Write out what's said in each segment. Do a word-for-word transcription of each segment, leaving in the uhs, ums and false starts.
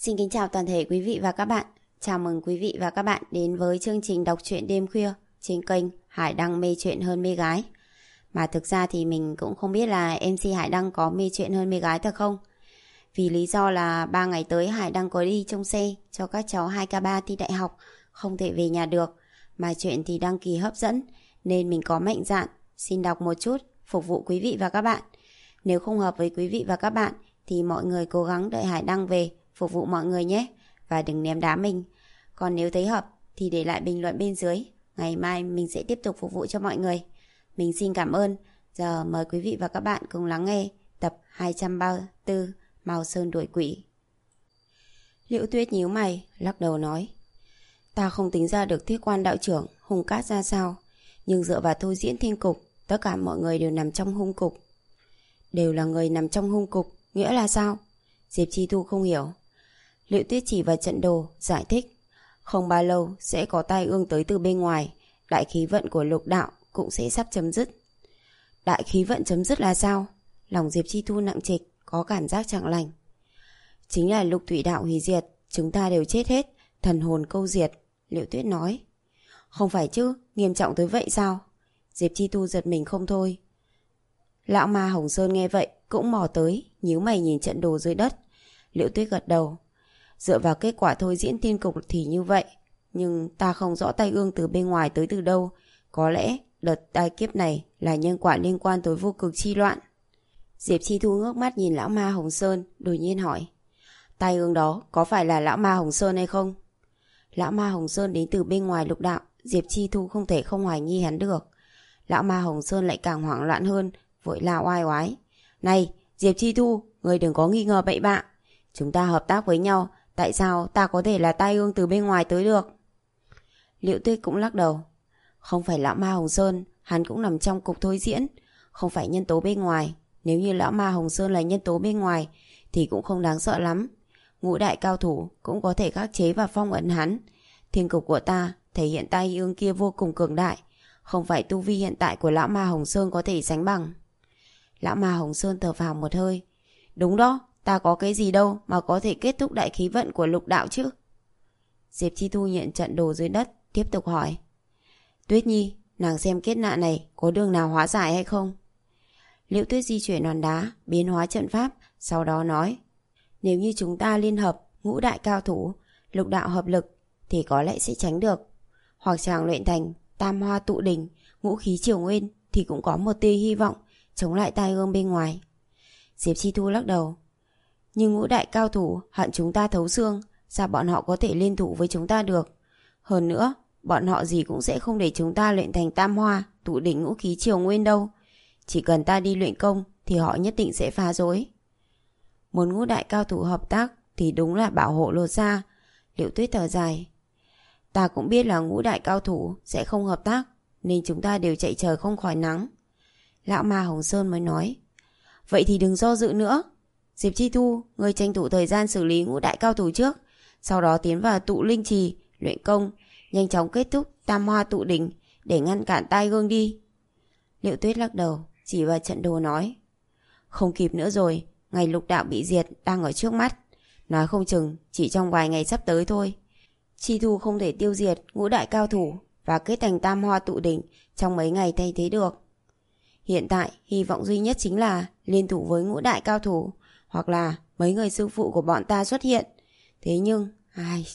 Xin kính chào toàn thể quý vị và các bạn. Chào mừng quý vị và các bạn đến với chương trình đọc truyện đêm khuya trên kênh Hải Đăng mê chuyện hơn mê gái. Mà thực ra thì mình cũng không biết là em xê Hải Đăng có mê chuyện hơn mê gái thật không. Vì lý do là ba ngày tới Hải Đăng có đi trông xe cho các cháu hai k ba thi đại học, không thể về nhà được. Mà chuyện thì đăng ký hấp dẫn nên mình có mạnh dạn xin đọc một chút phục vụ quý vị và các bạn. Nếu không hợp với quý vị và các bạn thì mọi người cố gắng đợi Hải Đăng về phục vụ mọi người nhé. Và đừng ném đá mình. Còn nếu thấy hợp thì để lại bình luận bên dưới. Ngày mai mình sẽ tiếp tục phục vụ cho mọi người. Mình xin cảm ơn. Giờ mời quý vị và các bạn cùng lắng nghe tập hai trăm ba mươi tư Mao Sơn đuổi quỷ. Liễu Tuyết nhíu mày, lắc đầu nói: Ta không tính ra được Thiết Quan đạo trưởng hung cát ra sao, nhưng dựa vào thôi diễn thiên cục, tất cả mọi người đều nằm trong hung cục. Đều là người nằm trong hung cục, nghĩa là sao? Diệp Chi Thu không hiểu. Liễu Tuyết chỉ vào trận đồ, giải thích: Không bao lâu sẽ có tai ương tới từ bên ngoài, đại khí vận của lục đạo cũng sẽ sắp chấm dứt. Đại khí vận chấm dứt là sao? Lòng Diệp Chi Thu nặng trịch, có cảm giác chẳng lành. Chính là lục thủy đạo hủy diệt, chúng ta đều chết hết, thần hồn câu diệt. Liễu Tuyết nói. Không phải chứ, nghiêm trọng tới vậy sao? Diệp Chi Thu giật mình không thôi. Lão ma Hồng Sơn nghe vậy cũng mò tới, nhíu mày nhìn trận đồ dưới đất. Liễu Tuyết gật đầu. Dựa vào kết quả thôi diễn tiên cục thì như vậy, nhưng ta không rõ tai ương từ bên ngoài tới từ đâu. Có lẽ đợt tai kiếp này là nhân quả liên quan tới vô cực chi loạn. Diệp Chi Thu ngước mắt nhìn lão ma Hồng Sơn, đột nhiên hỏi: Tai ương đó có phải là lão ma Hồng Sơn hay không? Lão ma Hồng Sơn đến từ bên ngoài lục đạo, Diệp Chi Thu không thể không hoài nghi hắn được. Lão ma Hồng Sơn lại càng hoảng loạn hơn, vội la oai oái: Này Diệp Chi Thu, người đừng có nghi ngờ bậy bạ. Chúng ta hợp tác với nhau, tại sao ta có thể là tai ương từ bên ngoài tới được? Liễu Tuyết cũng lắc đầu. Không phải lão ma Hồng Sơn, hắn cũng nằm trong cục thôi diễn, không phải nhân tố bên ngoài. Nếu như lão ma Hồng Sơn là nhân tố bên ngoài thì cũng không đáng sợ lắm. Ngũ đại cao thủ cũng có thể khắc chế và phong ấn hắn. Thiên cục của ta thể hiện tai ương kia vô cùng cường đại, không phải tu vi hiện tại của lão ma Hồng Sơn có thể sánh bằng. Lão ma Hồng Sơn thở phào một hơi. Đúng đó, ta có cái gì đâu mà có thể kết thúc đại khí vận của lục đạo chứ. Diệp Chi Thu nhận trận đồ dưới đất, tiếp tục hỏi: Tuyết Nhi, nàng xem kết nạn này có đường nào hóa giải hay không? Liễu Tuyết di chuyển hòn đá, biến hóa trận pháp, sau đó nói: Nếu như chúng ta liên hợp ngũ đại cao thủ, lục đạo hợp lực thì có lẽ sẽ tránh được. Hoặc chàng luyện thành tam hoa tụ đỉnh, ngũ khí triều nguyên thì cũng có một tia hy vọng chống lại tai ương bên ngoài. Diệp Chi Thu lắc đầu. Nhưng ngũ đại cao thủ hận chúng ta thấu xương, sao bọn họ có thể liên thủ với chúng ta được? Hơn nữa, bọn họ gì cũng sẽ không để chúng ta luyện thành tam hoa tụ đỉnh ngũ khí triều nguyên đâu. Chỉ cần ta đi luyện công thì họ nhất định sẽ phá rối. Muốn ngũ đại cao thủ hợp tác thì đúng là bảo hộ lột ra. Liễu Tuyết thở dài. Ta cũng biết là ngũ đại cao thủ sẽ không hợp tác, nên chúng ta đều chạy trời không khỏi nắng. Lão ma Hồng Sơn mới nói: Vậy thì đừng do dự nữa. Diệp Chi Thu, ngươi tranh thủ thời gian xử lý ngũ đại cao thủ trước, sau đó tiến vào tụ linh trì luyện công, nhanh chóng kết thúc tam hoa tụ đỉnh để ngăn cản tai ương đi. Liễu Tuyết lắc đầu, chỉ vào trận đồ nói: Không kịp nữa rồi, ngày lục đạo bị diệt đang ở trước mắt, nói không chừng chỉ trong vài ngày sắp tới thôi. Chi Thu không thể tiêu diệt ngũ đại cao thủ và kết thành tam hoa tụ đỉnh trong mấy ngày thay thế được. Hiện tại hy vọng duy nhất chính là liên thủ với ngũ đại cao thủ, hoặc là mấy người sư phụ của bọn ta xuất hiện. Thế nhưng ai...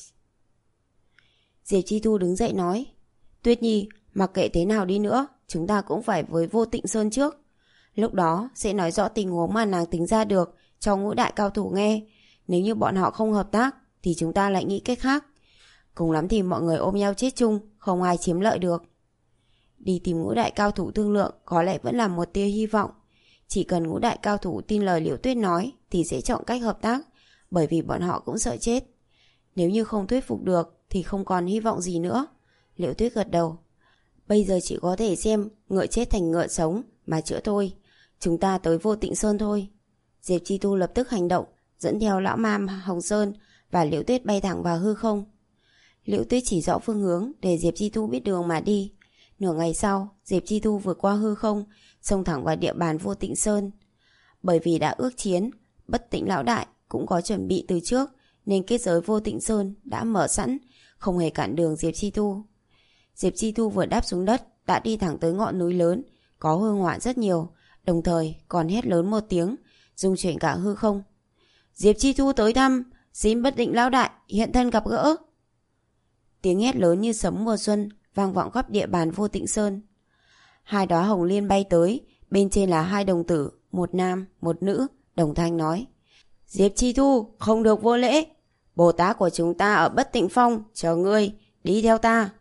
Diệp Chi Thu đứng dậy nói: Tuyết Nhi, mặc kệ thế nào đi nữa, chúng ta cũng phải với Vô Tịnh Sơn trước. Lúc đó sẽ nói rõ tình huống mà nàng tính ra được cho ngũ đại cao thủ nghe. Nếu như bọn họ không hợp tác thì chúng ta lại nghĩ cách khác. Cùng lắm thì mọi người ôm nhau chết chung, không ai chiếm lợi được. Đi tìm ngũ đại cao thủ thương lượng có lẽ vẫn là một tia hy vọng. Chỉ cần ngũ đại cao thủ tin lời Liễu Tuyết nói thì sẽ chọn cách hợp tác, bởi vì bọn họ cũng sợ chết. Nếu như không thuyết phục được thì không còn hy vọng gì nữa. Liễu Tuyết gật đầu. Bây giờ chỉ có thể xem ngựa chết thành ngựa sống mà chữa thôi. Chúng ta tới Vô Tịnh Sơn thôi. Diệp Chi Tu lập tức hành động, dẫn theo lão ma Hồng Sơn và Liễu Tuyết bay thẳng vào hư không. Liễu Tuyết chỉ rõ phương hướng để Diệp Chi Tu biết đường mà đi. Nửa ngày sau, Diệp Chi Tu vượt qua hư không, xông thẳng vào địa bàn Vô Tịnh Sơn. Bởi vì đã ước chiến, Bất Tịnh lão đại cũng có chuẩn bị từ trước, nên kết giới Vô Tịnh Sơn đã mở sẵn, không hề cản đường Diệp Chi Thu. Diệp Chi Thu vừa đáp xuống đất đã đi thẳng tới ngọn núi lớn, có hương hỏa rất nhiều, đồng thời còn hét lớn một tiếng, rung chuyển cả hư không. Diệp Chi Thu tới thăm, xin Bất Định lão đại hiện thân gặp gỡ. Tiếng hét lớn như sấm mùa xuân vang vọng khắp địa bàn Vô Tịnh Sơn. Hai đóa hồng liên bay tới, bên trên là hai đồng tử, một nam, một nữ, đồng thanh nói: Diệp Chi Thu, không được vô lễ. Bồ Tát của chúng ta ở Bất Tịnh Phong, chờ ngươi, đi theo ta.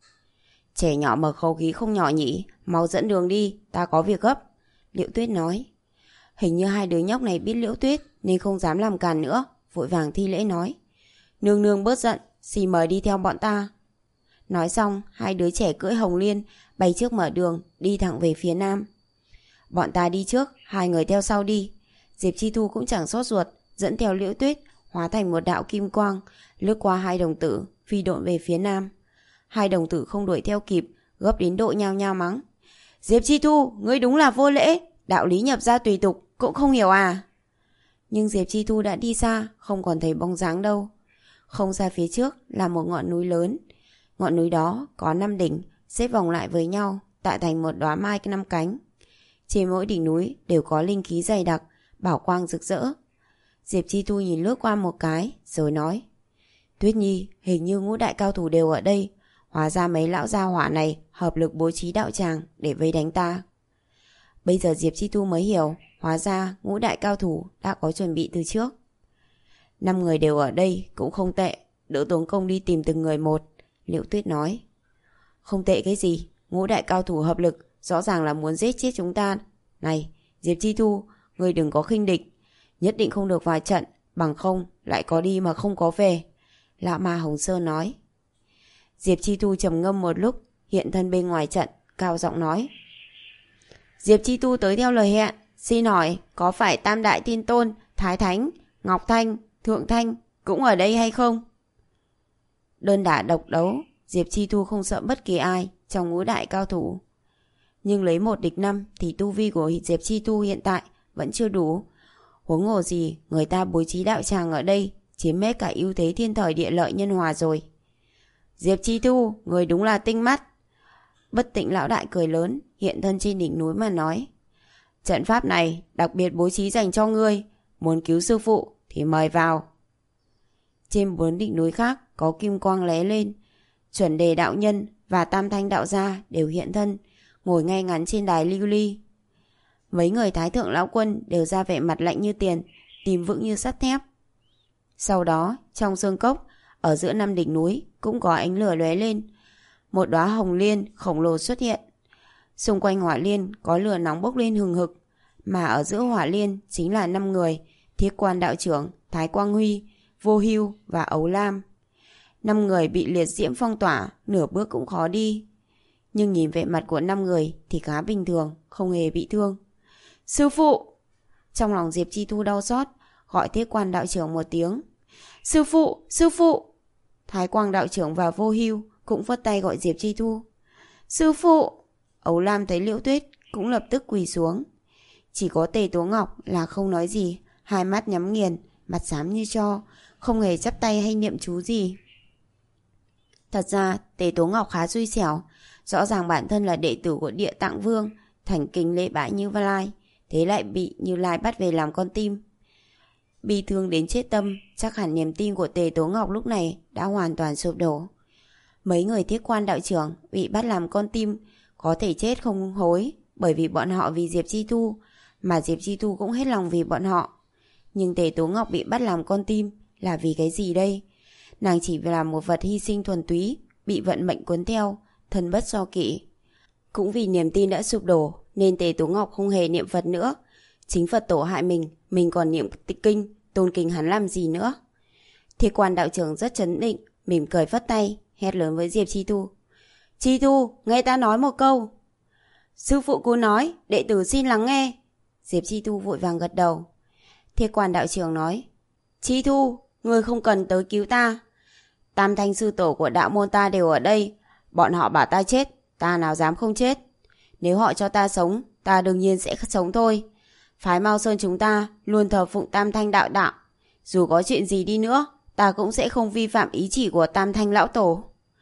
Trẻ nhỏ mà khẩu khí không nhỏ nhỉ, mau dẫn đường đi, ta có việc gấp. Liễu Tuyết nói. Hình như hai đứa nhóc này biết Liễu Tuyết nên không dám làm càn nữa, vội vàng thi lễ nói: Nương nương bớt giận, xin mời đi theo bọn ta. Nói xong, hai đứa trẻ cưỡi hồng liên bay trước mở đường, đi thẳng về phía nam. Bọn ta đi trước, hai người theo sau đi. Diệp Chi Thu cũng chẳng sốt ruột, dẫn theo Liễu Tuyết hóa thành một đạo kim quang, lướt qua hai đồng tử, phi độn về phía nam. Hai đồng tử không đuổi theo kịp, gấp đến độ nhao nhao mắng: Diệp Chi Thu, ngươi đúng là vô lễ, đạo lý nhập gia tùy tục cũng không hiểu à? Nhưng Diệp Chi Thu đã đi xa, không còn thấy bóng dáng đâu. Không xa phía trước là một ngọn núi lớn. Ngọn núi đó có năm đỉnh xếp vòng lại với nhau, tạo thành một đóa mai năm cánh. Trên mỗi đỉnh núi đều có linh khí dày đặc, bảo quang rực rỡ. Diệp Chi Thu nhìn lướt qua một cái rồi nói: Tuyết Nhi, hình như ngũ đại cao thủ đều ở đây, hóa ra mấy lão gia hỏa này hợp lực bố trí đạo tràng để vây đánh ta. Bây giờ Diệp Chi Thu mới hiểu, hóa ra ngũ đại cao thủ đã có chuẩn bị từ trước. Năm người đều ở đây cũng không tệ, đỡ tốn công đi tìm từng người một. Liễu Tuyết nói. Không tệ cái gì, ngũ đại cao thủ hợp lực rõ ràng là muốn giết chết chúng ta. Này Diệp Chi Thu, ngươi đừng có khinh địch, nhất định không được vào trận, bằng không lại có đi mà không có về. Lão Ma Hồng Sơn nói. Diệp Chi Thu trầm ngâm một lúc, hiện thân bên ngoài trận, cao giọng nói: Diệp Chi Thu tới theo lời hẹn, xin hỏi có phải Tam Đại Tiên Tôn, Thái Thánh, Ngọc Thanh, Thượng Thanh cũng ở đây hay không? Đơn đả độc đấu, Diệp Chi Thu không sợ bất kỳ ai trong ngũ đại cao thủ. Nhưng lấy một địch năm thì tu vi của Diệp Chi Thu hiện tại vẫn chưa đủ. Huống hồ gì người ta bố trí đạo tràng ở đây chiếm hết cả ưu thế thiên thời địa lợi nhân hòa rồi. Diệp Chi Thu, người đúng là tinh mắt. Bất Tịnh lão đại cười lớn, hiện thân trên đỉnh núi mà nói: Trận pháp này đặc biệt bố trí dành cho ngươi, muốn cứu sư phụ thì mời vào. Trên bốn đỉnh núi khác có kim quang lóe lên, Chuẩn Đề đạo nhân và Tam Thanh đạo gia đều hiện thân, ngồi ngay ngắn trên đài lưu ly. Mấy người Thái Thượng lão quân đều ra vẻ mặt lạnh như tiền, tìm vững như sắt thép. Sau đó, trong xương cốc, ở giữa năm đỉnh núi cũng có ánh lửa lóe lên. Một đóa hồng liên khổng lồ xuất hiện. Xung quanh hỏa liên có lửa nóng bốc lên hừng hực, mà ở giữa hỏa liên chính là năm người: Thiết Quan đạo trưởng, Thái Quang Huy, Vô Hưu và Ấu Lam. Năm người bị liệt diễm phong tỏa, nửa bước cũng khó đi. Nhưng nhìn vẻ mặt của năm người thì khá bình thường, không hề bị thương. Sư phụ! Trong lòng Diệp Chi Thu đau xót, gọi Thiết Quan đạo trưởng một tiếng. Sư phụ! Sư phụ! Thái Quang đạo trưởng và Vô Hưu cũng vất tay gọi Diệp Chi Thu. Sư phụ! Ấu Lam thấy Liễu Tuyết cũng lập tức quỳ xuống. Chỉ có Tề Tố Ngọc là không nói gì, hai mắt nhắm nghiền, mặt xám như tro, không hề chắp tay hay niệm chú gì. Thật ra Tề Tố Ngọc khá xui xẻo, rõ ràng bản thân là đệ tử của Địa Tạng Vương, thành kính lễ bái Như Lai, thế lại bị Như Lai bắt về làm con tim. Bi thương đến chết tâm, chắc hẳn niềm tin của Tề Tố Ngọc lúc này đã hoàn toàn sụp đổ. Mấy người Thiết Quan đạo trưởng bị bắt làm con tim có thể chết không hối, bởi vì bọn họ vì Diệp Chi Thu, mà Diệp Chi Thu cũng hết lòng vì bọn họ. Nhưng Tề Tố Ngọc bị bắt làm con tim là vì cái gì đây? Nàng chỉ là một vật hy sinh thuần túy, bị vận mệnh cuốn theo, thân bất do kỷ. Cũng vì niềm tin đã sụp đổ nên Tề Tố Ngọc không hề niệm Phật nữa. Chính Phật tổ hại mình, mình còn niệm kinh, tôn kính hắn làm gì nữa? Thiết Quan đạo trưởng rất trấn định, mỉm cười phất tay, hét lớn với Diệp Chi Thu. Chi Thu, nghe ta nói một câu. Sư phụ cô nói, đệ tử xin lắng nghe. Diệp Chi Thu vội vàng gật đầu. Thiết Quan đạo trưởng nói: Chi Thu, ngươi không cần tới cứu ta. Tam thanh sư tổ của đạo môn ta đều ở đây. Bọn họ bảo ta chết, ta nào dám không chết. Nếu họ cho ta sống, ta đương nhiên sẽ sống thôi. Phái Mao Sơn chúng ta luôn thờ phụng Tam Thanh đạo đạo. Dù có chuyện gì đi nữa, ta cũng sẽ không vi phạm ý chỉ của Tam Thanh lão tổ.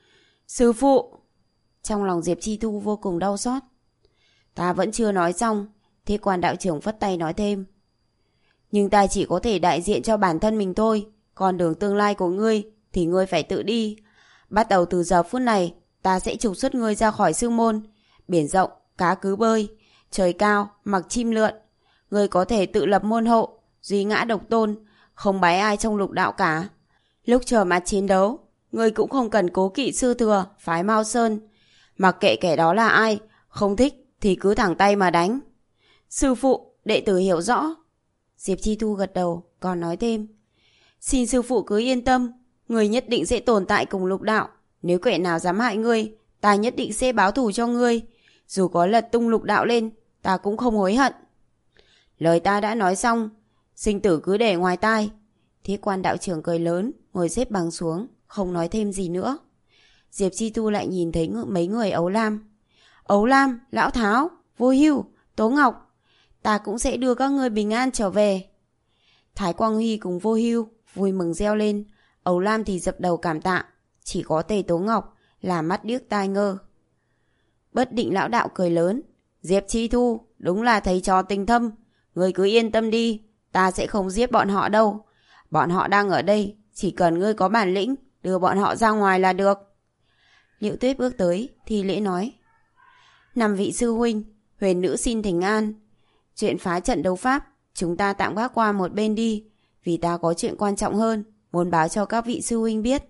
Sư phụ! Trong lòng Diệp Chi Thu vô cùng đau xót. Ta vẫn chưa nói xong, Thế Quan đạo trưởng phất tay nói thêm. Nhưng ta chỉ có thể đại diện cho bản thân mình thôi, còn đường tương lai của ngươi thì ngươi phải tự đi. Bắt đầu từ giờ phút này, ta sẽ trục xuất ngươi ra khỏi sư môn. Biển rộng, cá cứ bơi, trời cao, mặc chim lượn. Ngươi có thể tự lập môn hộ, duy ngã độc tôn, không bái ai trong lục đạo cả. Lúc chờ mặt chiến đấu, ngươi cũng không cần cố kỵ sư thừa, phái Mao Sơn. Mặc kệ kẻ đó là ai, không thích thì cứ thẳng tay mà đánh. Sư phụ, đệ tử hiểu rõ. Diệp Chi Thu gật đầu, còn nói thêm. Xin sư phụ cứ yên tâm, ngươi nhất định sẽ tồn tại cùng lục đạo. Nếu kẻ nào dám hại ngươi, ta nhất định sẽ báo thù cho ngươi. Dù có lật tung lục đạo lên, ta cũng không hối hận. Lời ta đã nói xong, sinh tử cứ để ngoài tai. Thế Quan đạo trưởng cười lớn, ngồi xếp bằng xuống, không nói thêm gì nữa. Diệp Chi Tu lại nhìn thấy mấy người Ấu Lam. Ấu Lam, Lão Tháo, Vô Hưu, Tố Ngọc, ta cũng sẽ đưa các ngươi bình an trở về. Thái Quang Huy cùng Vô Hưu vui mừng reo lên. Ấu Lam thì dập đầu cảm tạ. Chỉ có Tề Tố Ngọc là mắt điếc tai ngơ. Bất Định lão đạo cười lớn. Diệp Chi Thu, đúng là thầy trò tình thâm. Ngươi cứ yên tâm đi, ta sẽ không giết bọn họ đâu. Bọn họ đang ở đây, chỉ cần ngươi có bản lĩnh, đưa bọn họ ra ngoài là được. Liệu Tuyết bước tới, thi lễ nói. Năm vị sư huynh, huyền nữ xin thỉnh an. Chuyện phá trận đấu pháp, chúng ta tạm gác qua một bên đi, vì ta có chuyện quan trọng hơn, muốn báo cho các vị sư huynh biết.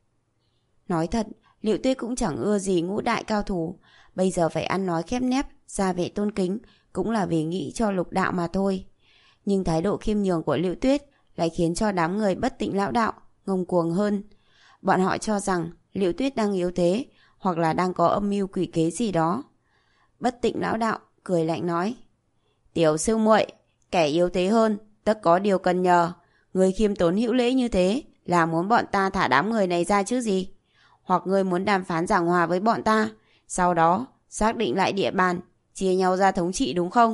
Nói thật, Liệu Tuyết cũng chẳng ưa gì ngũ đại cao thủ, bây giờ phải ăn nói khép nép, ra vẻ tôn kính, cũng là vì nghĩ cho lục đạo mà thôi. Nhưng thái độ khiêm nhường của Liệu Tuyết lại khiến cho đám người Bất Tịnh lão đạo ngông cuồng hơn. Bọn họ cho rằng Liệu Tuyết đang yếu thế, hoặc là đang có âm mưu quỷ kế gì đó. Bất Tịnh lão đạo cười lạnh nói. Tiểu sư muội, kẻ yếu thế hơn, tất có điều cần nhờ. Người khiêm tốn hữu lễ như thế là muốn bọn ta thả đám người này ra chứ gì? Hoặc người muốn đàm phán giảng hòa với bọn ta, sau đó xác định lại địa bàn, chia nhau ra thống trị đúng không?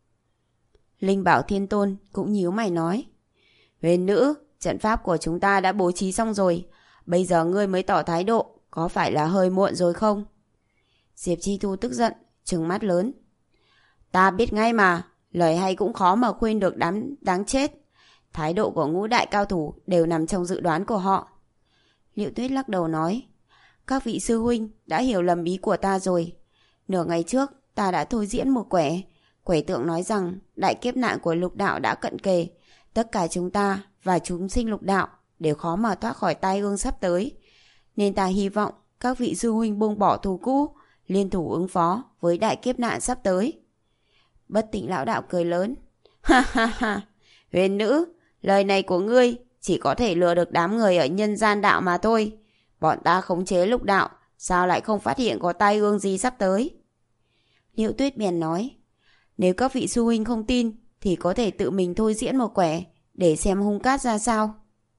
Linh Bảo Thiên Tôn cũng nhíu mày nói. Huyền nữ, trận pháp của chúng ta đã bố trí xong rồi, bây giờ ngươi mới tỏ thái độ, có phải là hơi muộn rồi không? Diệp Chi Thu tức giận, trừng mắt lớn. Ta biết ngay mà, lời hay cũng khó mà khuyên được đám đáng chết. Thái độ của ngũ đại cao thủ đều nằm trong dự đoán của họ. Liệu Tuyết lắc đầu nói. Các vị sư huynh đã hiểu lầm ý của ta rồi. Nửa ngày trước ta đã thôi diễn một quẻ. Quẻ tượng nói rằng đại kiếp nạn của lục đạo đã cận kề. Tất cả chúng ta và chúng sinh lục đạo đều khó mà thoát khỏi tai ương sắp tới. Nên ta hy vọng các vị sư huynh buông bỏ thù cũ, liên thủ ứng phó với đại kiếp nạn sắp tới. Bất Tịnh lão đạo cười lớn. Ha ha ha, huyền nữ, lời này của ngươi chỉ có thể lừa được đám người ở nhân gian đạo mà thôi. Bọn ta khống chế lục đạo, sao lại không phát hiện có tai ương gì sắp tới? Liễu Tuyết bèn nói. Nếu các vị sư huynh không tin thì có thể tự mình thôi diễn một quẻ để xem hung cát ra sao.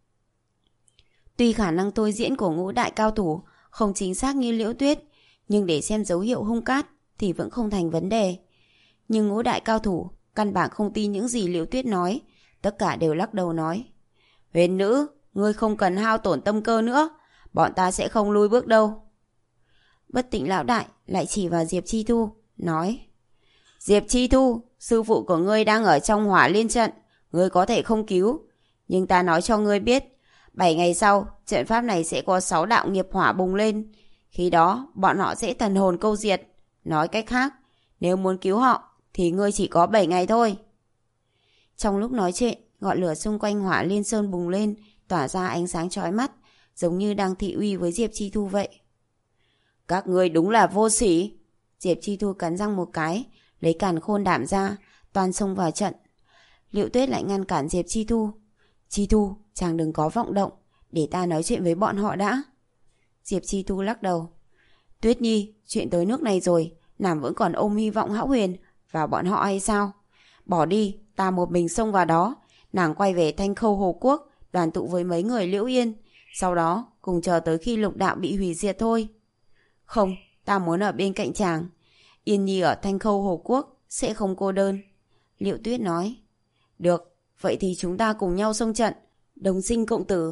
Tuy khả năng thôi diễn của ngũ đại cao thủ không chính xác như Liễu Tuyết, nhưng để xem dấu hiệu hung cát thì vẫn không thành vấn đề. Nhưng ngũ đại cao thủ căn bản không tin những gì Liễu Tuyết nói, tất cả đều lắc đầu nói. Huyền nữ, ngươi không cần hao tổn tâm cơ nữa, bọn ta sẽ không lùi bước đâu. Bất Tịnh lão đại lại chỉ vào Diệp Chi Thu, nói. Diệp Chi Thu, sư phụ của ngươi đang ở trong hỏa liên trận, ngươi có thể không cứu. Nhưng ta nói cho ngươi biết, bảy ngày sau, trận pháp này sẽ có sáu đạo nghiệp hỏa bùng lên. Khi đó, bọn họ sẽ thần hồn câu diệt. Nói cách khác, nếu muốn cứu họ, thì ngươi chỉ có bảy ngày thôi. Trong lúc nói chuyện, ngọn lửa xung quanh hỏa liên sơn bùng lên, tỏa ra ánh sáng chói mắt, giống như đang thị uy với Diệp Chi Thu vậy. Các ngươi đúng là vô sỉ. Diệp Chi Thu cắn răng một cái, lấy càn khôn đảm ra, toàn xông vào trận. Liệu Tuyết lại ngăn cản Diệp Chi Thu. Chi Thu, chàng đừng có vọng động, để ta nói chuyện với bọn họ đã. Diệp Chi Thu lắc đầu. Tuyết Nhi, chuyện tới nước này rồi, nàng vẫn còn ôm hy vọng hão huyền vào bọn họ hay sao? Bỏ đi, ta một mình xông vào đó. Nàng quay về Thanh Khâu Hồ Quốc, đoàn tụ với mấy người Liễu Yên, sau đó cùng chờ tới khi lục đạo bị hủy diệt thôi. Không, ta muốn ở bên cạnh chàng. Yên Nhi ở Thanh Khâu Hồ Quốc sẽ không cô đơn. Liễu Tuyết nói. Được, vậy thì chúng ta cùng nhau xông trận, đồng sinh cộng tử.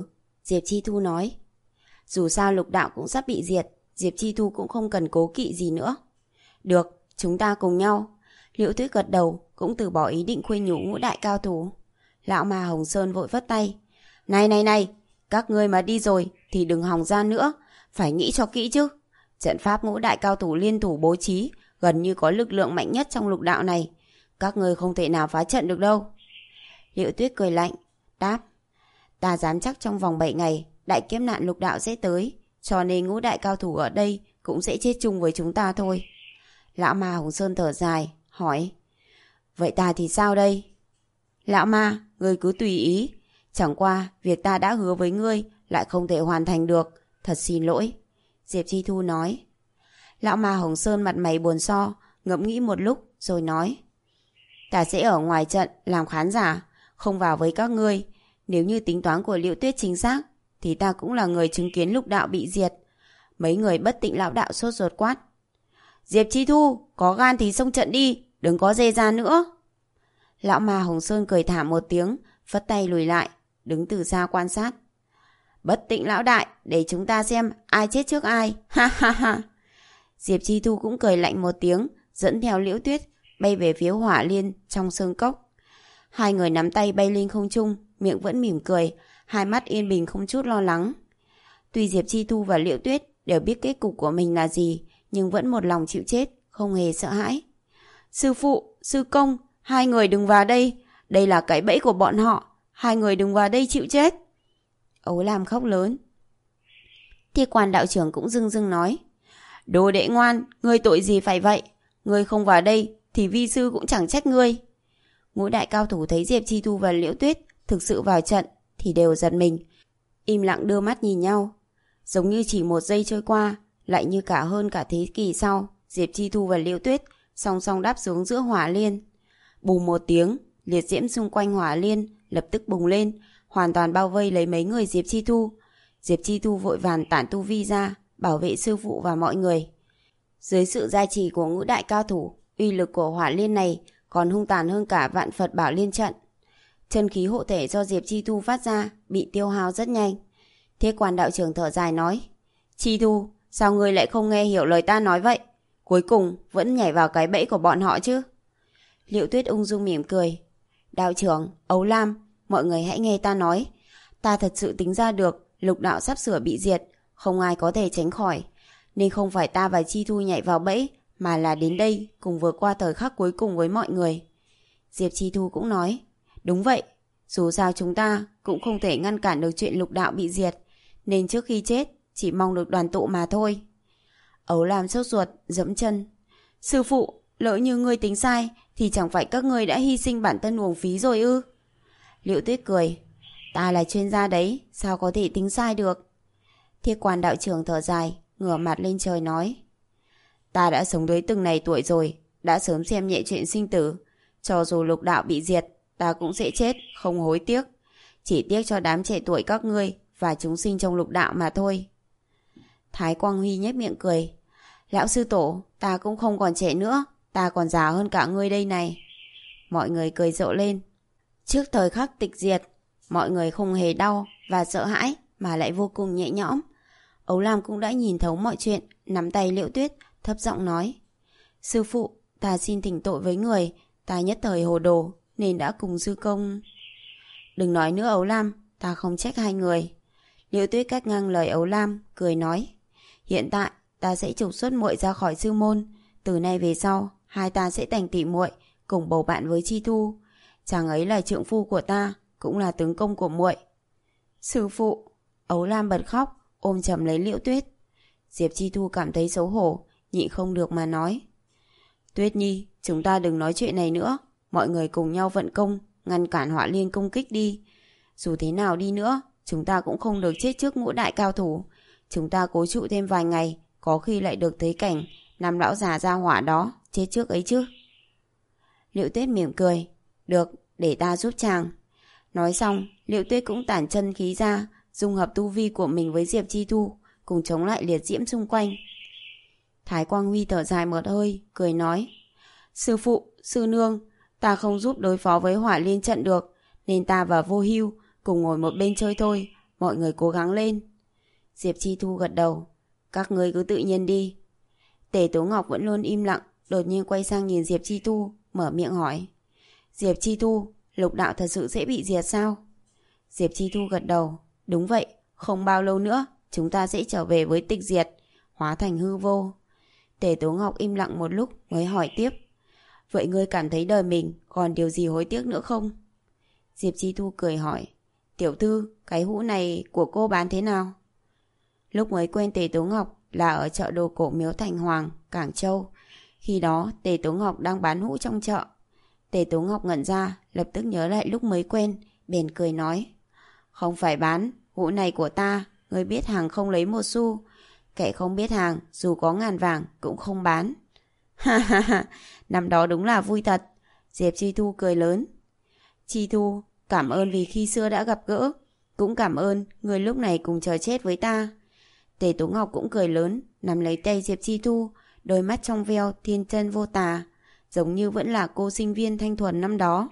Diệp Chi Thu nói. Dù sao lục đạo cũng sắp bị diệt, Diệp Chi Thu cũng không cần cố kỵ gì nữa. Được, chúng ta cùng nhau. Liễu Tuyết gật đầu, cũng từ bỏ ý định khuyên nhủ ngũ đại cao thủ. Lão ma Hồng Sơn vội vất tay. Này này này, các ngươi mà đi rồi thì đừng hòng ra nữa, phải nghĩ cho kỹ chứ. Trận pháp ngũ đại cao thủ liên thủ bố trí gần như có lực lượng mạnh nhất trong lục đạo này. Các ngươi không thể nào phá trận được đâu. Liễu Tuyết cười lạnh, đáp. Ta dám chắc trong vòng bảy ngày đại kiếp nạn lục đạo sẽ tới, cho nên ngũ đại cao thủ ở đây cũng sẽ chết chung với chúng ta thôi. Lão ma Hồng Sơn thở dài, hỏi. Vậy ta thì sao đây? Lão ma, ngươi cứ tùy ý. Chẳng qua việc ta đã hứa với ngươi lại không thể hoàn thành được, thật xin lỗi. Diệp Chi Thu nói. Lão ma Hồng Sơn mặt mày buồn so, ngẫm nghĩ một lúc rồi nói. Ta sẽ ở ngoài trận làm khán giả, không vào với các ngươi. Nếu như tính toán của Liễu Tuyết chính xác thì ta cũng là người chứng kiến lục đạo bị diệt. Mấy người bất tịnh lão đạo sốt ruột quát. Diệp Chi Thu, có gan thì xông trận đi, đừng có dê ra nữa. Lão ma Hồng Sơn cười thả một tiếng, phất tay lùi lại, đứng từ xa quan sát. Bất tịnh lão đại, để chúng ta xem ai chết trước ai, ha ha ha. Diệp Chi Thu cũng cười lạnh một tiếng, dẫn theo Liễu Tuyết bay về phía Hỏa Liên trong sơn cốc. Hai người nắm tay bay lên không trung, miệng vẫn mỉm cười, hai mắt yên bình không chút lo lắng. Tuy Diệp Chi Thu và Liễu Tuyết đều biết kết cục của mình là gì, nhưng vẫn một lòng chịu chết, không hề sợ hãi. Sư phụ, sư công, hai người đừng vào đây, đây là cái bẫy của bọn họ, hai người đừng vào đây chịu chết. Ấu Lam khóc lớn. Thiết Quan đạo trưởng cũng rưng rưng nói. Đồ đệ ngoan, ngươi tội gì phải vậy? Ngươi không vào đây thì vi sư cũng chẳng trách ngươi. Ngũ đại cao thủ thấy Diệp Chi Thu và Liễu Tuyết thực sự vào trận thì đều giật mình, im lặng đưa mắt nhìn nhau. Giống như chỉ một giây trôi qua, lại như cả hơn cả thế kỷ sau, Diệp Chi Thu và Liễu Tuyết song song đáp xuống giữa Hỏa Liên. Bùng một tiếng, liệt diễm xung quanh Hỏa Liên lập tức bùng lên, hoàn toàn bao vây lấy mấy người Diệp Chi Thu. Diệp Chi Thu vội vàng tản tu vi ra, bảo vệ sư phụ và mọi người. Dưới sự gia trì của ngũ đại cao thủ, uy lực của Hỏa Liên này còn hung tàn hơn cả vạn Phật Bảo Liên trận. Chân khí hộ thể do Diệp Chi Thu phát ra bị tiêu hao rất nhanh. Thiết Quan đạo trưởng thở dài nói. Chi Thu, sao ngươi lại không nghe hiểu lời ta nói vậy? Cuối cùng vẫn nhảy vào cái bẫy của bọn họ chứ? Liễu Tuyết ung dung mỉm cười. Đạo trưởng, Ấu Lam, mọi người hãy nghe ta nói. Ta thật sự tính ra được lục đạo sắp sửa bị diệt, không ai có thể tránh khỏi. Nên không phải ta và Chi Thu nhảy vào bẫy, mà là đến đây cùng vượt qua thời khắc cuối cùng với mọi người. Diệp Chi Thu cũng nói. Đúng vậy, dù sao chúng ta cũng không thể ngăn cản được chuyện lục đạo bị diệt, nên trước khi chết chỉ mong được đoàn tụ mà thôi. Ấu Lam sốt ruột, dẫm chân. Sư phụ, lỡ như ngươi tính sai thì chẳng phải các ngươi đã hy sinh bản thân uổng phí rồi ư? Liễu Tuyết cười. Ta là chuyên gia đấy, sao có thể tính sai được? Thiết Quan đạo trưởng thở dài, ngửa mặt lên trời nói. Ta đã sống tới từng này tuổi rồi, đã sớm xem nhẹ chuyện sinh tử. Cho dù lục đạo bị diệt, ta cũng sẽ chết, không hối tiếc. Chỉ tiếc cho đám trẻ tuổi các ngươi và chúng sinh trong lục đạo mà thôi. Thái Quang Huy nhếch miệng cười. Lão sư tổ, ta cũng không còn trẻ nữa, ta còn già hơn cả ngươi đây này. Mọi người cười rộ lên. Trước thời khắc tịch diệt, mọi người không hề đau và sợ hãi mà lại vô cùng nhẹ nhõm. Ấu Lam cũng đã nhìn thấu mọi chuyện, nắm tay Liễu Tuyết, thấp giọng nói. Sư phụ, ta xin thỉnh tội với người, ta nhất thời hồ đồ nên đã cùng sư công. Đừng nói nữa Ấu Lam, ta không trách hai người. Liễu Tuyết cắt ngang lời Ấu Lam, cười nói. Hiện tại ta sẽ trục xuất muội ra khỏi sư môn, từ nay về sau hai ta sẽ thành tỷ muội, cùng bầu bạn với Chi Thu. Chàng ấy là trượng phu của ta, cũng là tướng công của muội. Sư phụ. Ấu Lam bật khóc, ôm chầm lấy Liễu Tuyết. Diệp Chi Thu cảm thấy xấu hổ, nhịn không được mà nói. Tuyết Nhi, chúng ta đừng nói chuyện này nữa, mọi người cùng nhau vận công, ngăn cản Hỏa Liên công kích đi. Dù thế nào đi nữa, chúng ta cũng không được chết trước ngũ đại cao thủ. Chúng ta cố trụ thêm vài ngày, có khi lại được thấy cảnh năm lão già ra hỏa đó chết trước ấy chứ. Liễu Tuyết mỉm cười. Được, để ta giúp chàng. Nói xong, Liễu Tuyết cũng tản chân khí ra, dung hợp tu vi của mình với Diệp Chi Thu, cùng chống lại liệt diễm xung quanh. Thái Quang Huy thở dài một hơi, cười nói. Sư phụ, sư nương, ta không giúp đối phó với Hỏa Liên trận được, nên ta và Vô Hưu cùng ngồi một bên chơi thôi, mọi người cố gắng lên. Diệp Chi Thu gật đầu. Các ngươi cứ tự nhiên đi. Tề Tố Ngọc vẫn luôn im lặng, đột nhiên quay sang nhìn Diệp Chi Thu, mở miệng hỏi. Diệp Chi Thu, lục đạo thật sự sẽ bị diệt sao? Diệp Chi Thu gật đầu. Đúng vậy, không bao lâu nữa chúng ta sẽ trở về với tịch diệt, hóa thành hư vô. Tề Tố Ngọc im lặng một lúc mới hỏi tiếp. Vậy ngươi cảm thấy đời mình còn điều gì hối tiếc nữa không? Diệp Chi Thu cười hỏi. Tiểu thư, cái hũ này của cô bán thế nào? Lúc mới quen Tề Tố Ngọc là ở chợ đồ cổ Miếu Thành Hoàng, Cảng Châu. Khi đó Tề Tố Ngọc đang bán hũ trong chợ. Tề Tố Ngọc ngẩn ra, lập tức nhớ lại lúc mới quen, bèn cười nói. Không phải bán, hũ này của ta, người biết hàng không lấy một xu. Kẻ không biết hàng, dù có ngàn vàng cũng không bán. Ha ha ha, năm đó đúng là vui thật. Diệp Chi Thu cười lớn. Chi Thu, cảm ơn vì khi xưa đã gặp gỡ, cũng cảm ơn người lúc này cùng chờ chết với ta. Tề Tố Ngọc cũng cười lớn, nắm lấy tay Diệp Chi Thu, đôi mắt trong veo thiên chân vô tà, giống như vẫn là cô sinh viên thanh thuần năm đó.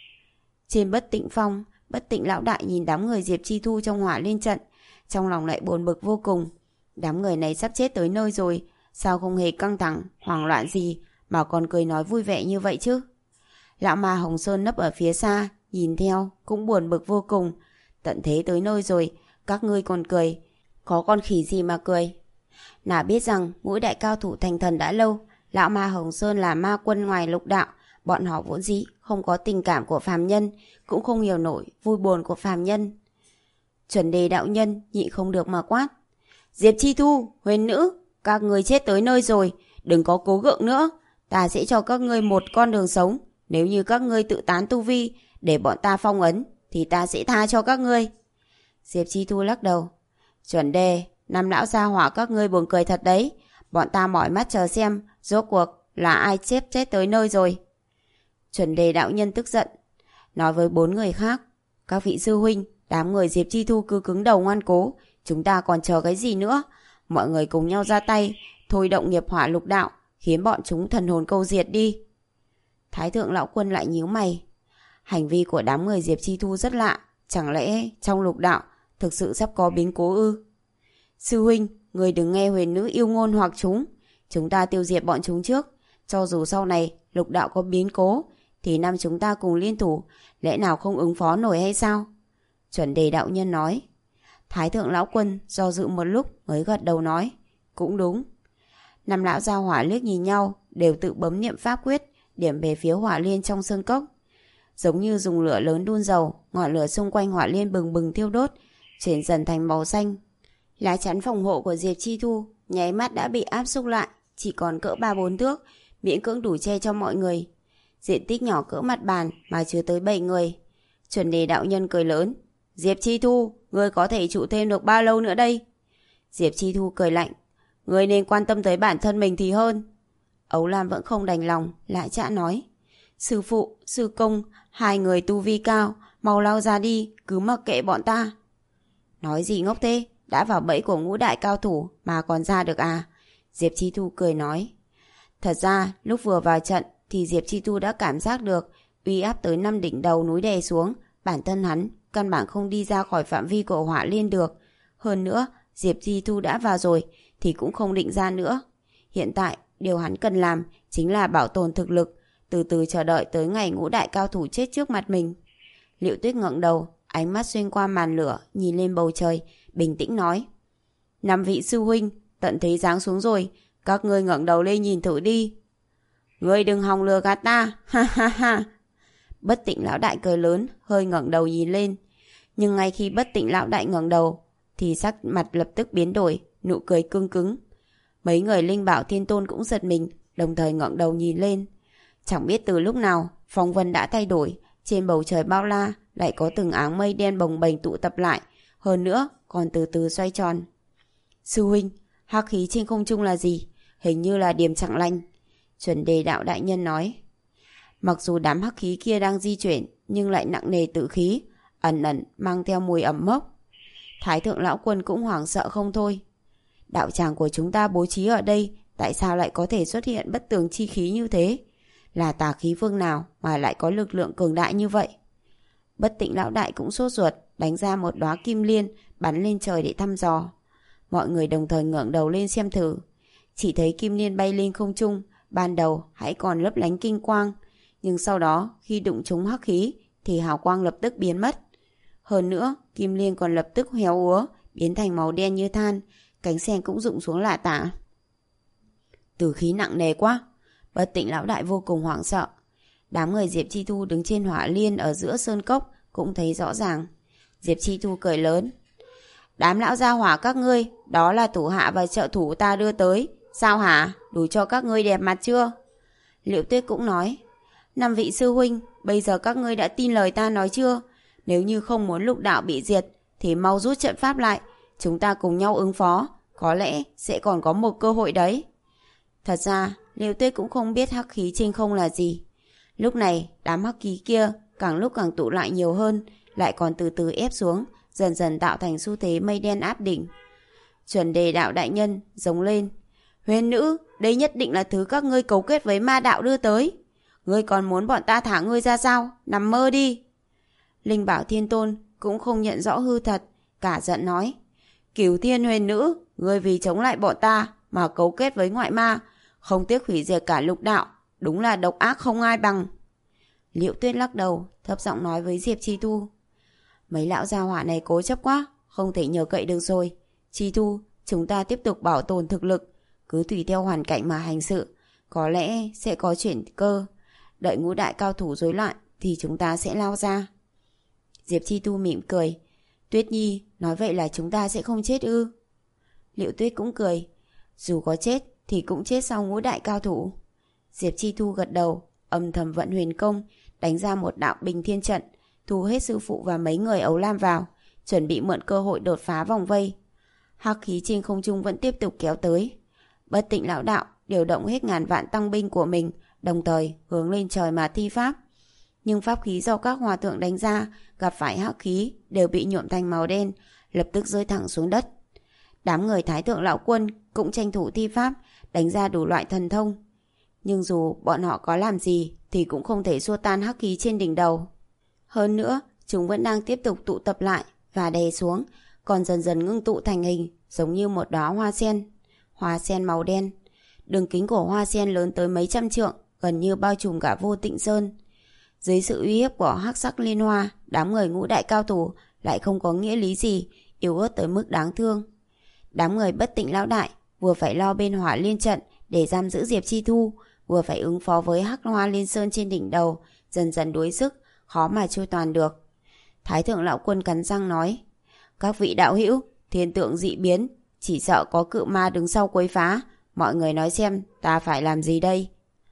Trên Bất Tịnh Phong, Bất Tịnh lão đại nhìn đám người Diệp Chi Thu trong hỏa liên trận, trong lòng lại buồn bực vô cùng. Đám người này sắp chết tới nơi rồi, sao không hề căng thẳng, hoảng loạn gì mà còn cười nói vui vẻ như vậy chứ? Lão ma Hồng Sơn nấp ở phía xa, nhìn theo cũng buồn bực vô cùng. Tận thế tới nơi rồi, các ngươi còn cười, có con khỉ gì mà cười? Nào biết rằng ngũ đại cao thủ thành thần đã lâu, lão ma Hồng Sơn là ma quân ngoài lục đạo, bọn họ vốn dĩ không có tình cảm của phàm nhân, cũng không hiểu nổi vui buồn của phàm nhân. Chuẩn Đề đạo nhân nhịn không được mà quát. Diệp Chi Thu, huyền nữ, các ngươi chết tới nơi rồi, đừng có cố gượng nữa, ta sẽ cho các ngươi một con đường sống. Nếu như các ngươi tự tán tu vi để bọn ta phong ấn thì ta sẽ tha cho các ngươi. Diệp Chi Thu lắc đầu. Chuẩn Đề, năm lão gia hỏa các ngươi buồn cười thật đấy, bọn ta mỏi mắt chờ xem rốt cuộc là ai chết chết tới nơi rồi. Chuẩn Đề đạo nhân tức giận, nói với bốn người khác. Các vị sư huynh, đám người Diệp Chi Thu cứ cứng đầu ngoan cố, chúng ta còn chờ cái gì nữa? Mọi người cùng nhau ra tay, thôi động nghiệp hỏa lục đạo, khiến bọn chúng thần hồn câu diệt đi. Thái thượng lão quân lại nhíu mày. Hành vi của đám người Diệp Chi Thu rất lạ, chẳng lẽ trong lục đạo thực sự sắp có biến cố ư? Sư huynh, người đừng nghe huyền nữ yêu ngôn hoặc chúng, chúng ta tiêu diệt bọn chúng trước, cho dù sau này lục đạo có biến cố thì năm chúng ta cùng liên thủ, lẽ nào không ứng phó nổi hay sao? Chuẩn Đề đạo nhân nói. Thái thượng lão quân do dự một lúc mới gật đầu nói. Cũng đúng. Năm lão giao hỏa liếc nhìn nhau, đều tự bấm niệm pháp quyết, điểm về phía hỏa liên trong sơn cốc. Giống như dùng lửa lớn đun dầu, ngọn lửa xung quanh hỏa liên bừng bừng thiêu đốt, chuyển dần thành màu xanh. Lá chắn phòng hộ của Diệp Chi Thu nháy mắt đã bị áp xúc lại, chỉ còn cỡ ba bốn thước, miễn cưỡng đủ che cho mọi người. Diện tích nhỏ cỡ mặt bàn mà chứa tới bảy người. Chuẩn Đề đạo nhân cười lớn. Diệp Chi Thu, ngươi có thể trụ thêm được bao lâu nữa đây? Diệp Chi Thu cười lạnh. Ngươi nên quan tâm tới bản thân mình thì hơn. Ấu Lam vẫn không đành lòng, lại chã nói. Sư phụ, sư công, hai người tu vi cao, mau lao ra đi, cứ mặc kệ bọn ta. Nói gì ngốc thế, đã vào bẫy của ngũ đại cao thủ mà còn ra được à? Diệp Chi Thu cười nói. Thật ra, lúc vừa vào trận thì Diệp Chi Thu đã cảm giác được uy áp tới năm đỉnh đầu núi đè xuống, bản thân hắn căn bản không đi ra khỏi phạm vi của hỏa liên được. Hơn nữa, Diệp Chi Thu đã vào rồi thì cũng không định ra nữa. Hiện tại, điều hắn cần làm chính là bảo tồn thực lực, từ từ chờ đợi tới ngày ngũ đại cao thủ chết trước mặt mình. Liệu Tuyết ngẩng đầu, ánh mắt xuyên qua màn lửa, nhìn lên bầu trời, bình tĩnh nói. Năm vị sư huynh, tận thế giáng xuống rồi, các ngươi ngẩng đầu lên nhìn thử đi. Ngươi đừng hòng lừa gạt ta, ha ha ha. Bất Tịnh lão đại cười lớn, hơi ngẩng đầu nhìn lên. Nhưng ngay khi Bất Tịnh lão đại ngẩng đầu, thì sắc mặt lập tức biến đổi, nụ cười cứng cứng. Mấy người Linh Bảo Thiên Tôn cũng giật mình, đồng thời ngẩng đầu nhìn lên. Chẳng biết từ lúc nào, phong vân đã thay đổi, trên bầu trời bao la lại có từng áng mây đen bồng bềnh tụ tập lại, hơn nữa còn từ từ xoay tròn. Sư huynh, hắc khí trên không trung là gì? Hình như là điểm chẳng lành. Chuẩn Đề đạo đại nhân nói. Mặc dù đám hắc khí kia đang di chuyển, nhưng lại nặng nề tự khí, ẩn ẩn mang theo mùi ẩm mốc. Thái thượng lão quân cũng hoảng sợ không thôi. Đạo tràng của chúng ta bố trí ở đây, tại sao lại có thể xuất hiện bất tường chi khí như thế? Là tà khí phương nào mà lại có lực lượng cường đại như vậy? Bất Tịnh lão đại cũng sốt ruột, đánh ra một đóa kim liên bắn lên trời để thăm dò. Mọi người đồng thời ngẩng đầu lên xem thử. Chỉ thấy kim liên bay lên không trung, ban đầu hãy còn lấp lánh kinh quang, nhưng sau đó khi đụng trúng hắc khí thì hào quang lập tức biến mất. Hơn nữa, kim liên còn lập tức héo úa, biến thành màu đen như than, cánh sen cũng rụng xuống lả tả. Tử khí nặng nề quá, Bất Tịnh lão đại vô cùng hoảng sợ. Đám người Diệp Chi Thu đứng trên hỏa liên ở giữa sơn cốc cũng thấy rõ ràng. Diệp Chi Thu cười lớn. Đám lão gia hỏa các ngươi, đó là thủ hạ và trợ thủ ta đưa tới. Sao hả? Đủ cho các ngươi đẹp mặt chưa? Liễu Tuyết cũng nói. Năm vị sư huynh, bây giờ các ngươi đã tin lời ta nói chưa? Nếu như không muốn lục đạo bị diệt thì mau rút trận pháp lại. Chúng ta cùng nhau ứng phó. Có lẽ sẽ còn có một cơ hội đấy. Thật ra, Liễu Tuyết cũng không biết hắc khí trên không là gì. Lúc này, đám hắc khí kia càng lúc càng tụ lại nhiều hơn, lại còn từ từ ép xuống, dần dần tạo thành xu thế mây đen áp đỉnh. Chuẩn Đề đạo đại nhân giống lên. Huyền nữ, đây nhất định là thứ các ngươi cấu kết với ma đạo đưa tới. Ngươi còn muốn bọn ta thả ngươi ra sao? Nằm mơ đi. Linh Bảo Thiên Tôn cũng không nhận rõ hư thật, cả giận nói. Cửu Thiên huyền nữ, ngươi vì chống lại bọn ta mà cấu kết với ngoại ma, không tiếc hủy diệt cả lục đạo, đúng là độc ác không ai bằng. Liễu Tuyết lắc đầu, thấp giọng nói với Diệp Chi Thu. Mấy lão gia hỏa này cố chấp quá, không thể nhờ cậy được rồi. Chi Thu, chúng ta tiếp tục bảo tồn thực lực, cứ tùy theo hoàn cảnh mà hành sự, có lẽ sẽ có chuyển cơ. Đợi ngũ đại cao thủ rối loạn thì chúng ta sẽ lao ra. Diệp Chi Thu mỉm cười. Tuyết Nhi, nói vậy là chúng ta sẽ không chết ư? Liễu Tuyết cũng cười. Dù có chết thì cũng chết sau ngũ đại cao thủ. Diệp Chi Thu gật đầu, âm thầm vận huyền công, đánh ra một đạo bình thiên trận, thu hết sư phụ và mấy người Ấu Lam vào, chuẩn bị mượn cơ hội đột phá vòng vây. Hắc khí trên không trung vẫn tiếp tục kéo tới. Bất Tịnh lão đạo điều động hết ngàn vạn tăng binh của mình, đồng thời hướng lên trời mà thi pháp. Nhưng pháp khí do các hòa thượng đánh ra gặp phải hắc khí đều bị nhuộm thành màu đen, lập tức rơi thẳng xuống đất. Đám người Thái thượng lão quân cũng tranh thủ thi pháp, đánh ra đủ loại thần thông. Nhưng dù bọn họ có làm gì thì cũng không thể xua tan hắc khí trên đỉnh đầu. Hơn nữa, chúng vẫn đang tiếp tục tụ tập lại và đè xuống, còn dần dần ngưng tụ thành hình giống như một đóa hoa sen. Hoa sen màu đen. Đường kính của hoa sen lớn tới mấy trăm trượng, gần như bao trùm cả Vô Tịnh Sơn. Dưới sự uy hiếp của hắc sắc liên hoa, đám người ngũ đại cao thủ lại không có nghĩa lý gì, yếu ớt tới mức đáng thương. Đám người Bất Tịnh lão đại vừa phải lo bên hỏa liên trận để giam giữ Diệp Chi Thu, vừa phải ứng phó với hắc hoa liên sơn trên đỉnh đầu, dần dần đuối sức, khó mà chu toàn được. Thái thượng lão quân cắn răng nói. Các vị đạo hữu, thiên tượng dị biến, chỉ sợ có cự ma đứng sau quấy phá. Mọi người nói xem ta phải làm gì đây?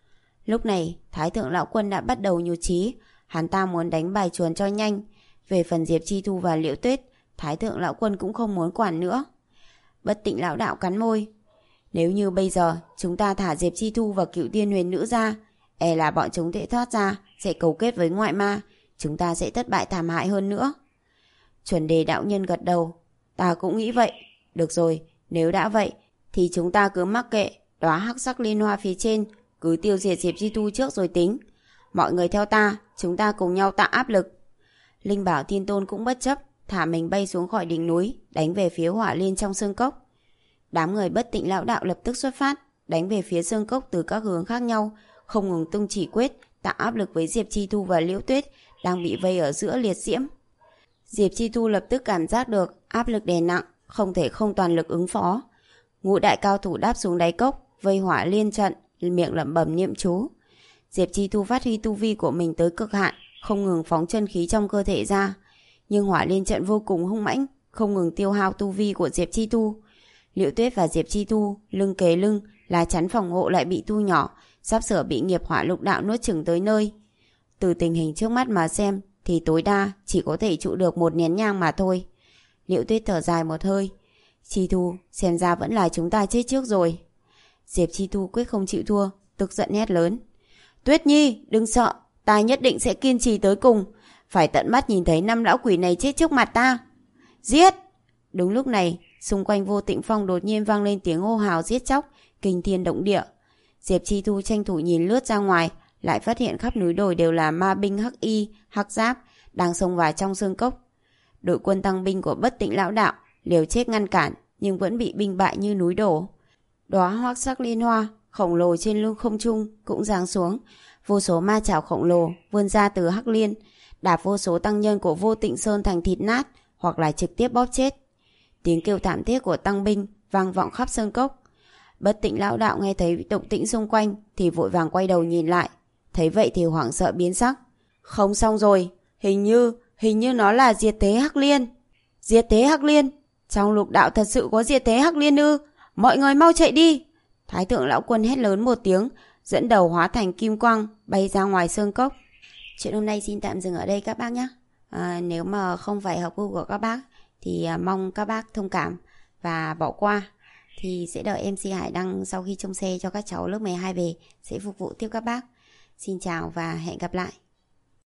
Lúc này Thái thượng lão quân đã bắt đầu nhụt chí, hắn ta muốn đánh bài chuồn cho nhanh. Về phần Diệp Chi Thu và Liễu Tuyết, Thái thượng lão quân cũng không muốn quản nữa. Bất Tịnh lão đạo cắn môi. Nếu như bây giờ chúng ta thả Diệp Chi Thu và Cửu Tiên huyền nữ ra, e là bọn chúng thể thoát ra sẽ cấu kết với ngoại ma, chúng ta sẽ thất bại thảm hại hơn nữa. Chuẩn Đề đạo nhân gật đầu. Ta cũng nghĩ vậy. Được rồi, nếu đã vậy thì chúng ta cứ mắc kệ đóa hắc sắc liên hoa phía trên, cứ tiêu diệt Diệp Chi Thu trước rồi tính. Mọi người theo ta, chúng ta cùng nhau tạo áp lực. Linh Bảo Thiên Tôn cũng bất chấp, thả mình bay xuống khỏi đỉnh núi, đánh về phía hỏa liên trong sơn cốc. Đám người Bất Tịnh lão đạo lập tức xuất phát, đánh về phía sơn cốc từ các hướng khác nhau, không ngừng tung chỉ quyết, tạo áp lực với Diệp Chi Thu và Liễu Tuyết đang bị vây ở giữa liệt diễm. Diệp Chi Thu lập tức cảm giác được áp lực đè nặng, không thể không toàn lực ứng phó. Ngũ đại cao thủ đáp xuống đáy cốc, vây hỏa liên trận, miệng lẩm bẩm niệm chú. Diệp Chi Thu phát huy tu vi của mình tới cực hạn, không ngừng phóng chân khí trong cơ thể ra. Nhưng hỏa liên trận vô cùng hung mãnh, không ngừng tiêu hao tu vi của Diệp Chi Thu. Liễu Tuyết và Diệp Chi Thu lưng kề lưng, lá chắn phòng hộ lại bị thu nhỏ, sắp sửa bị nghiệp hỏa lục đạo nuốt chửng tới nơi. Từ tình hình trước mắt mà xem thì tối đa chỉ có thể trụ được một nén nhang mà thôi. Liễu Tuyết thở dài một hơi. Chi Thu, xem ra vẫn là chúng ta chết trước rồi. Diệp Chi Thu quyết không chịu thua, tức giận hét lớn. Tuyết Nhi, đừng sợ, ta nhất định sẽ kiên trì tới cùng. Phải tận mắt nhìn thấy năm lão quỷ này chết trước mặt ta. Giết! Đúng lúc này, xung quanh Vô Tịnh Phong đột nhiên vang lên tiếng hô hào giết chóc, kinh thiên động địa. Diệp Chi Thu tranh thủ nhìn lướt ra ngoài, lại phát hiện khắp núi đồi đều là ma binh hắc y, hắc giáp, đang xông vào trong sơn cốc. Đội quân tăng binh của Bất Tịnh lão đạo liều chết ngăn cản nhưng vẫn bị binh bại như núi đổ. Đóa hoắc sắc liên hoa khổng lồ trên lưng không trung cũng giáng xuống, vô số ma chảo khổng lồ vươn ra từ hắc liên, đạp vô số tăng nhân của Vô Tịnh Sơn thành thịt nát hoặc là trực tiếp bóp chết. Tiếng kêu thảm thiết của tăng binh vang vọng khắp sơn cốc. Bất Tịnh lão đạo nghe thấy động tĩnh xung quanh thì vội vàng quay đầu nhìn lại, thấy vậy thì hoảng sợ biến sắc. Không xong rồi, hình như hình như nó là diệt thế hắc liên. Diệt thế hắc liên? Trong lục đạo thật sự có diệt thế hắc liên ư? Mọi người mau chạy đi! Thái thượng lão quân hét lớn một tiếng, dẫn đầu hóa thành kim quang bay ra ngoài sơn cốc. Chuyện hôm nay xin tạm dừng ở đây các bác nhé. À, nếu mà không phải hợp gu của các bác thì à, mong các bác thông cảm và bỏ qua. Thì sẽ đợi em xê Hải Đăng sau khi trông xe cho các cháu lớp mười hai về sẽ phục vụ tiếp các bác. Xin chào và hẹn gặp lại.